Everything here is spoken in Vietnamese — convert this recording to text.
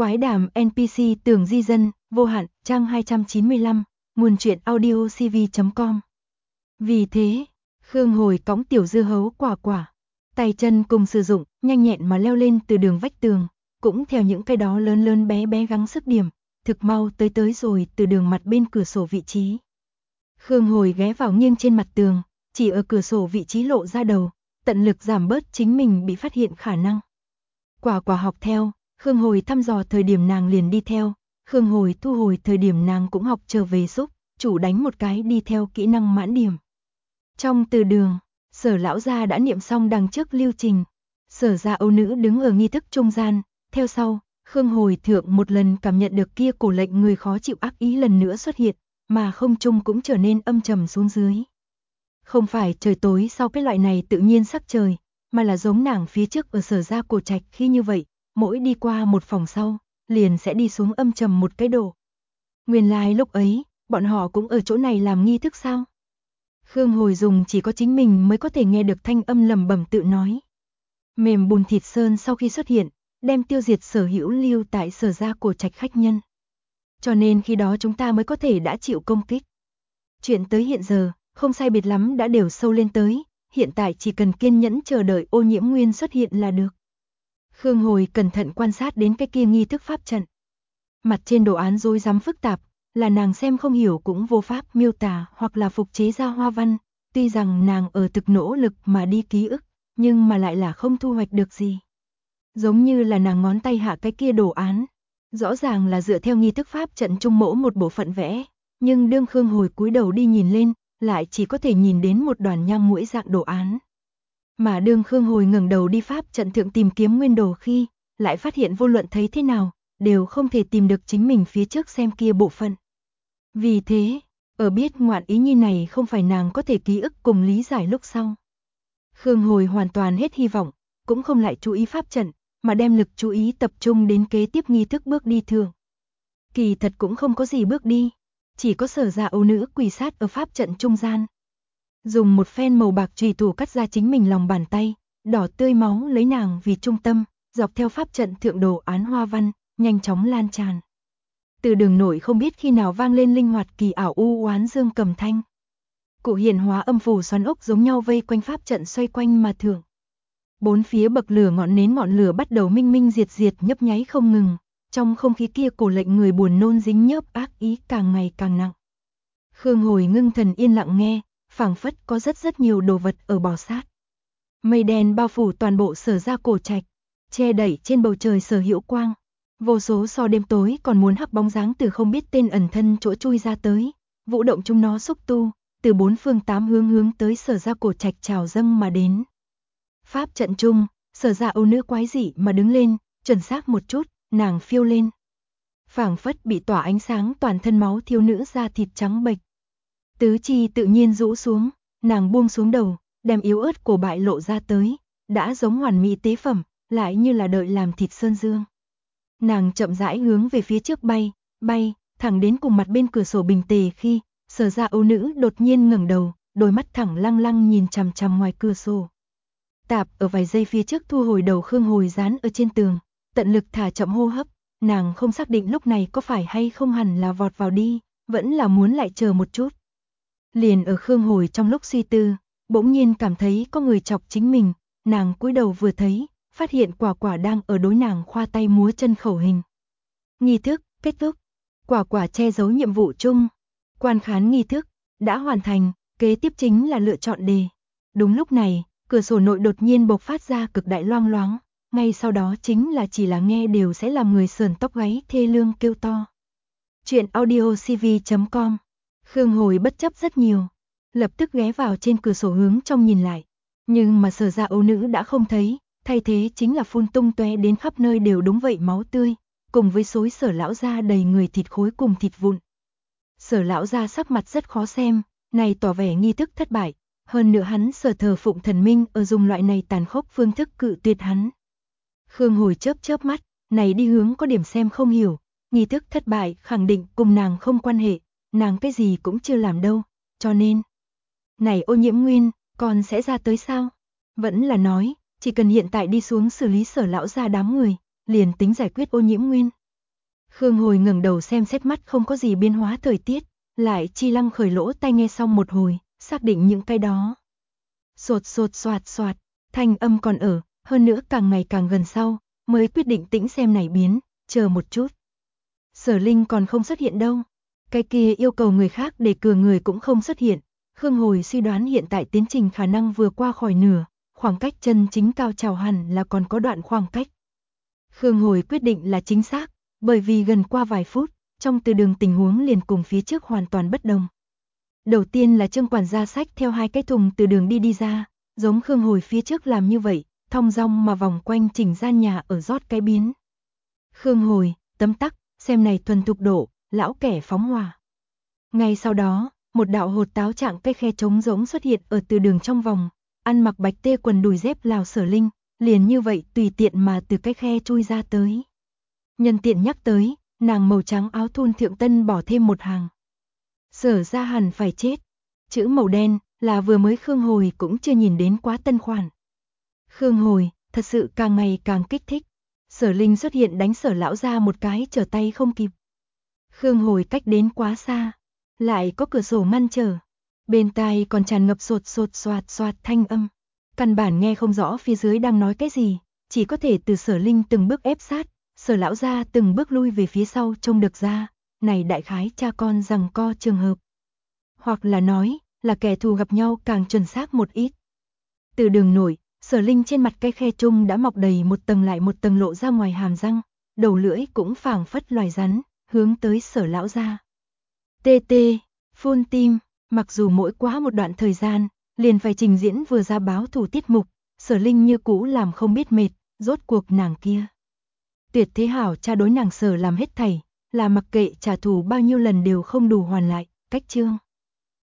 Quái đàm NPC Tường Di Dân, vô hạn, trang 295, nguồn truyện audio cv.com. Vì thế, Khương Hồi cõng tiểu dưa hấu Quả Quả, tay chân cùng sử dụng, nhanh nhẹn mà leo lên từ đường vách tường, cũng theo những cái đó lớn lớn bé bé gắng sức điểm, thực mau tới rồi từ đường mặt bên cửa sổ vị trí. Khương Hồi ghé vào nghiêng trên mặt tường, chỉ ở cửa sổ vị trí lộ ra đầu, tận lực giảm bớt chính mình bị phát hiện khả năng. Quả Quả học theo, Khương Hồi thăm dò thời điểm nàng liền đi theo, Khương Hồi thu hồi thời điểm nàng cũng học trở về giúp, chủ đánh một cái đi theo kỹ năng mãn điểm. Trong từ đường, Sở lão gia đã niệm xong đằng trước lưu trình, Sở gia Âu nữ đứng ở nghi thức trung gian, theo sau, Khương Hồi thượng một lần cảm nhận được kia cổ lệnh người khó chịu ác ý lần nữa xuất hiện, mà không trung cũng trở nên âm trầm xuống dưới. Không phải trời tối sau cái loại này tự nhiên sắc trời, mà là giống nàng phía trước ở Sở gia cổ trạch khi như vậy, mỗi đi qua một phòng sau, liền sẽ đi xuống âm trầm một cái độ. Nguyên lai lúc ấy, bọn họ cũng ở chỗ này làm nghi thức sao? Khương Hồi dùng chỉ có chính mình mới có thể nghe được thanh âm lẩm bẩm tự nói. Mềm bùn thịt sơn sau khi xuất hiện, đem tiêu diệt sở hữu lưu tại Sở gia cổ trạch khách nhân. Cho nên khi đó chúng ta mới có thể đã chịu công kích. Chuyện tới hiện giờ, không sai biệt lắm đã đều sâu lên tới, hiện tại chỉ cần kiên nhẫn chờ đợi ô nhiễm nguyên xuất hiện là được. Khương Hồi cẩn thận quan sát đến cái kia nghi thức pháp trận. Mặt trên đồ án rối rắm phức tạp, là nàng xem không hiểu cũng vô pháp miêu tả hoặc là phục chế ra hoa văn, tuy rằng nàng ở thực nỗ lực mà đi ký ức, nhưng mà lại là không thu hoạch được gì. Giống như là nàng ngón tay hạ cái kia đồ án, rõ ràng là dựa theo nghi thức pháp trận trung mẫu một bộ phận vẽ, nhưng đương Khương Hồi cúi đầu đi nhìn lên, lại chỉ có thể nhìn đến một đoàn nhang muỗi dạng đồ án. Mà đương Khương Hồi ngẩng đầu đi pháp trận thượng tìm kiếm nguyên đồ khi, lại phát hiện vô luận thấy thế nào, đều không thể tìm được chính mình phía trước xem kia bộ phận. Vì thế, ở biết ngoạn ý nhi này không phải nàng có thể ký ức cùng lý giải lúc sau. Khương Hồi hoàn toàn hết hy vọng, cũng không lại chú ý pháp trận, mà đem lực chú ý tập trung đến kế tiếp nghi thức bước đi thường. Kỳ thật cũng không có gì bước đi, chỉ có Sở gia Âu nữ quỳ sát ở pháp trận trung gian. Dùng một phen màu bạc chùy thủ cắt ra chính mình lòng bàn tay, đỏ tươi máu lấy nàng vì trung tâm, dọc theo pháp trận thượng đồ án hoa văn, nhanh chóng lan tràn. Từ đường nổi không biết khi nào vang lên linh hoạt kỳ ảo u oán dương cầm thanh. Cụ hiển hóa âm phù xoắn ốc giống nhau vây quanh pháp trận xoay quanh mà thưởng. Bốn phía bậc lửa ngọn lửa bắt đầu minh minh diệt diệt nhấp nháy không ngừng, trong không khí kia cổ lệnh người buồn nôn dính nhớp ác ý càng ngày càng nặng. Khương Hồi ngưng thần yên lặng nghe, phảng phất có rất nhiều đồ vật ở bò sát. Mây đen bao phủ toàn bộ Sở gia cổ trạch, che đẩy trên bầu trời sở hữu quang. Vô số so đêm tối còn muốn hắc bóng dáng từ không biết tên ẩn thân chỗ chui ra tới, vũ động chúng nó xúc tu, từ bốn phương tám hướng tới Sở gia cổ trạch trào dâng mà đến. Pháp trận trung, Sở gia Âu nữ quái dị mà đứng lên, chuẩn xác một chút, nàng phiêu lên. Phảng phất bị tỏa ánh sáng toàn thân máu thiêu nữ da thịt trắng bệch. Tứ chi tự nhiên rũ xuống, nàng buông xuống đầu, đem yếu ớt cổ bại lộ ra tới, đã giống hoàn mỹ tế phẩm, lại như là đợi làm thịt sơn dương. Nàng chậm rãi hướng về phía trước bay, thẳng đến cùng mặt bên cửa sổ bình tề khi, Sở gia Âu nữ đột nhiên ngẩng đầu, đôi mắt thẳng lăng nhìn chằm chằm ngoài cửa sổ. Tạp ở vài giây phía trước thu hồi đầu Khương Hồi dán ở trên tường, tận lực thả chậm hô hấp, nàng không xác định lúc này có phải hay không hẳn là vọt vào đi, vẫn là muốn lại chờ một chút. Liền ở Khương Hồi trong lúc suy tư, bỗng nhiên cảm thấy có người chọc chính mình, nàng cúi đầu vừa thấy, phát hiện Quả Quả đang ở đối nàng khoa tay múa chân khẩu hình. Nghi thức, kết thúc. Quả Quả che giấu nhiệm vụ chung. Quan khán nghi thức, đã hoàn thành, kế tiếp chính là lựa chọn đề. Đúng lúc này, cửa sổ nội đột nhiên bộc phát ra cực đại loang loáng, ngay sau đó chính là chỉ là nghe đều sẽ làm người sờn tóc gáy thê lương kêu to. Chuyện audio cv.com. Khương Hồi bất chấp rất nhiều, lập tức ghé vào trên cửa sổ hướng trong nhìn lại, nhưng mà Sở gia Âu nữ đã không thấy, thay thế chính là phun tung tóe đến khắp nơi đều đúng vậy máu tươi, cùng với xối Sở lão gia đầy người thịt khối cùng thịt vụn. Sở lão gia sắc mặt rất khó xem, này tỏ vẻ nghi thức thất bại, hơn nữa hắn Sở thờ phụng thần minh ở dùng loại này tàn khốc phương thức cự tuyệt hắn. Khương Hồi chớp mắt, này đi hướng có điểm xem không hiểu, nghi thức thất bại khẳng định cùng nàng không quan hệ, nàng cái gì cũng chưa làm đâu, cho nên này ô nhiễm nguyên, còn sẽ ra tới sao? Vẫn là nói, chỉ cần hiện tại đi xuống xử lý Sở lão gia đám người, liền tính giải quyết ô nhiễm nguyên. Khương Hồi ngẩng đầu xem xét, mắt không có gì biến hóa thời tiết, lại chi lăng khởi lỗ tai nghe xong một hồi, xác định những cái đó. Sột sột soạt soạt, thanh âm còn ở, hơn nữa càng ngày càng gần sau, mới quyết định tĩnh xem này biến, chờ một chút. Sở Linh còn không xuất hiện đâu. Cái kia yêu cầu người khác để cừa người cũng không xuất hiện. Khương Hồi suy đoán hiện tại tiến trình khả năng vừa qua khỏi nửa, khoảng cách chân chính cao trào hẳn là còn có đoạn khoảng cách. Khương Hồi quyết định là chính xác, bởi vì gần qua vài phút, trong từ đường tình huống liền cùng phía trước hoàn toàn bất đồng. Đầu tiên là Trương quản gia xách theo 2 cái thùng từ đường đi ra, giống Khương Hồi phía trước làm như vậy, thong dong mà vòng quanh chỉnh gian nhà ở rót cái biến. Khương Hồi, tấm tắc, xem này thuần thục độ, lão kẻ phóng hỏa. Ngay sau đó, một đạo hột táo trạng cái khe trống rỗng xuất hiện ở từ đường trong vòng, ăn mặc bạch tê quần đùi dép Lào Sở Linh, liền như vậy tùy tiện mà từ cái khe chui ra tới. Nhân tiện nhắc tới, nàng màu trắng áo thun thượng tân bỏ thêm một hàng. Sở ra hẳn phải chết. Chữ màu đen là vừa mới Khương Hồi cũng chưa nhìn đến quá tân khoản. Khương Hồi, thật sự càng ngày càng kích thích. Sở Linh xuất hiện đánh Sở lão ra một cái trở tay không kịp. Khương Hồi cách đến quá xa, lại có cửa sổ ngăn trở. Bên tai còn tràn ngập sột sột soạt soạt thanh âm. Căn bản nghe không rõ phía dưới đang nói cái gì, chỉ có thể từ Sở Linh từng bước ép sát, Sở lão ra từng bước lui về phía sau trông được ra, này đại khái cha con giằng co trường hợp. Hoặc là nói, là kẻ thù gặp nhau càng chuẩn xác một ít. Từ đường nổi, Sở Linh trên mặt cái khe trung đã mọc đầy một tầng lại một tầng lộ ra ngoài hàm răng, đầu lưỡi cũng phảng phất loài rắn, hướng tới Sở lão ra. Tê tê, phun tim, mặc dù mỗi quá một đoạn thời gian, liền phải trình diễn vừa ra báo thủ tiết mục, Sở Linh như cũ làm không biết mệt, rốt cuộc nàng kia. Tuyệt thế hảo cha đối nàng Sở làm hết thảy, là mặc kệ trả thù bao nhiêu lần đều không đủ hoàn lại, cách chương.